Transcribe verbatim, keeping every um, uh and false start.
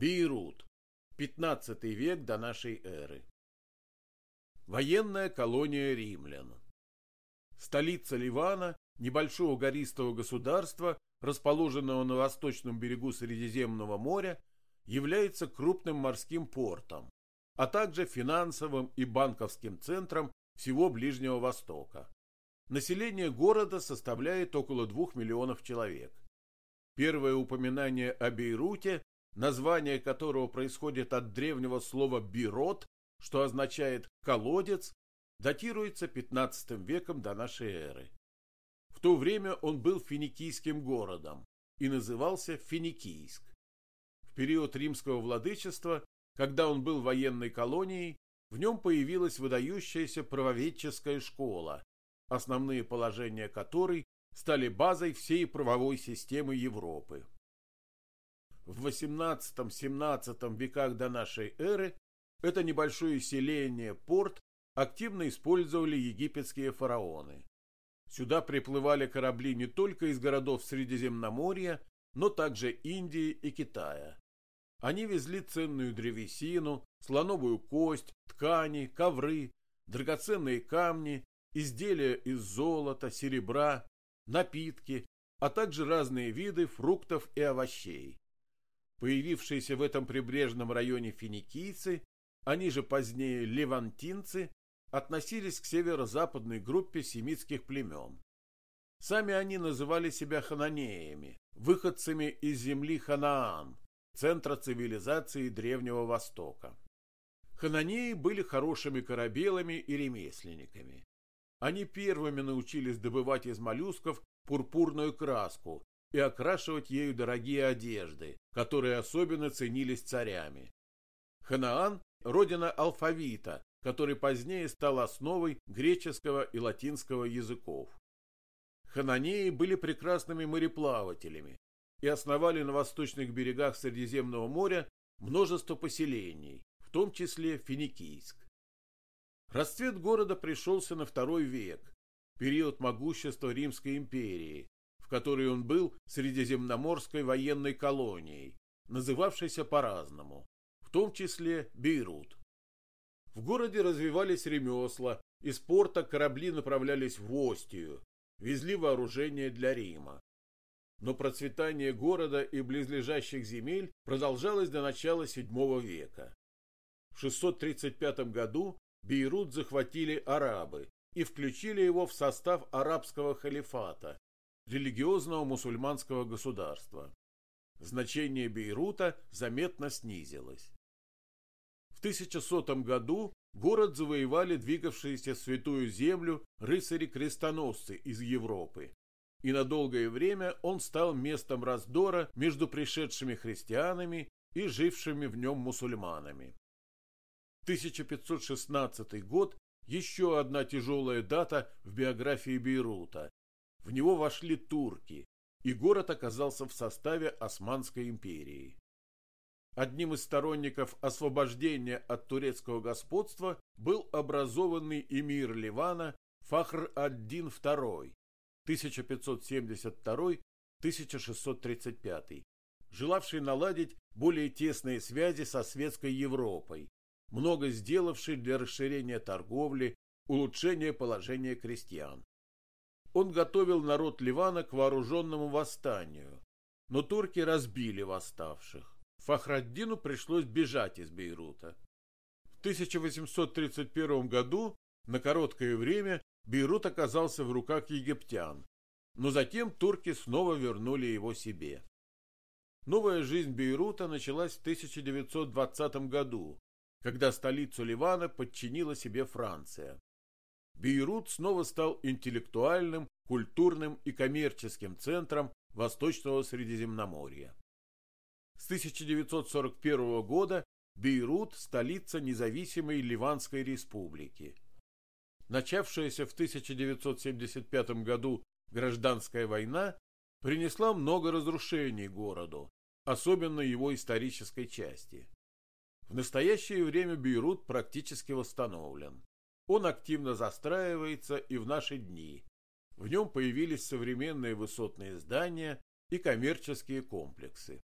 Бейрут. пятнадцатый век до нашей эры. Военная колония римлян. Столица Ливана, небольшого гористого государства, расположенного на восточном берегу Средиземного моря, является крупным морским портом, а также финансовым и банковским центром всего Ближнего Востока. Население города составляет около двух миллионов человек. Первое упоминание о Бейруте, название которого происходит от древнего слова «бирот», что означает «колодец», датируется пятнадцатым веком до нашей эры. В то время он был финикийским городом и назывался Финикийск. В период римского владычества, когда он был военной колонией, в нем появилась выдающаяся правоведческая школа, основные положения которой стали базой всей правовой системы Европы. В восемнадцатом-семнадцатом веках до нашей эры это небольшое селение, порт, активно использовали египетские фараоны. Сюда приплывали корабли не только из городов Средиземноморья, но также Индии и Китая. Они везли ценную древесину, слоновую кость, ткани, ковры, драгоценные камни, изделия из золота, серебра, напитки, а также разные виды фруктов и овощей. Появившиеся в этом прибрежном районе финикийцы, они же позднее левантинцы, относились к северо-западной группе семитских племен. Сами они называли себя хананеями, выходцами из земли Ханаан, центра цивилизации Древнего Востока. Хананеи были хорошими корабелами и ремесленниками. Они первыми научились добывать из моллюсков пурпурную краску и окрашивать ею дорогие одежды, которые особенно ценились царями. Ханаан – родина алфавита, который позднее стал основой греческого и латинского языков. Хананеи были прекрасными мореплавателями и основали на восточных берегах Средиземного моря множество поселений, в том числе Финикийск. Расцвет города пришелся на второй век, период могущества Римской империи, в которой он был средиземноморской военной колонией, называвшейся по-разному, в том числе Бейрут. В городе развивались ремесла, из порта корабли направлялись в Остию, везли вооружение для Рима. Но процветание города и близлежащих земель продолжалось до начала седьмого века. В шестьсот тридцать пятом году Бейрут захватили арабы и включили его в состав арабского халифата, религиозного мусульманского государства. Значение Бейрута заметно снизилось. В тысяча сотом году город завоевали двигавшиеся в Святую Землю рыцари-крестоносцы из Европы, и на долгое время он стал местом раздора между пришедшими христианами и жившими в нем мусульманами. тысяча пятьсот шестнадцатый год – еще одна тяжелая дата в биографии Бейрута. В него вошли турки, и город оказался в составе Османской империи. Одним из сторонников освобождения от турецкого господства был образованный эмир Ливана Фахр ад-Дин второй, тысяча пятьсот семьдесят второй — тысяча шестьсот тридцать пятый, желавший наладить более тесные связи со светской Европой, много сделавший для расширения торговли, улучшения положения крестьян. Он готовил народ Ливана к вооруженному восстанию, но турки разбили восставших. Фахр-ад-Дину пришлось бежать из Бейрута. В тысяча восемьсот тридцать первом году на короткое время Бейрут оказался в руках египтян, но затем турки снова вернули его себе. Новая жизнь Бейрута началась в тысяча девятьсот двадцатом году, когда столицу Ливана подчинила себе Франция. Бейрут снова стал интеллектуальным, культурным и коммерческим центром Восточного Средиземноморья. С тысяча девятьсот сорок первого года Бейрут – столица независимой Ливанской республики. Начавшаяся в тысяча девятьсот семьдесят пятом году гражданская война принесла много разрушений городу, особенно его исторической части. В настоящее время Бейрут практически восстановлен. Он активно застраивается и в наши дни. В нем появились современные высотные здания и коммерческие комплексы.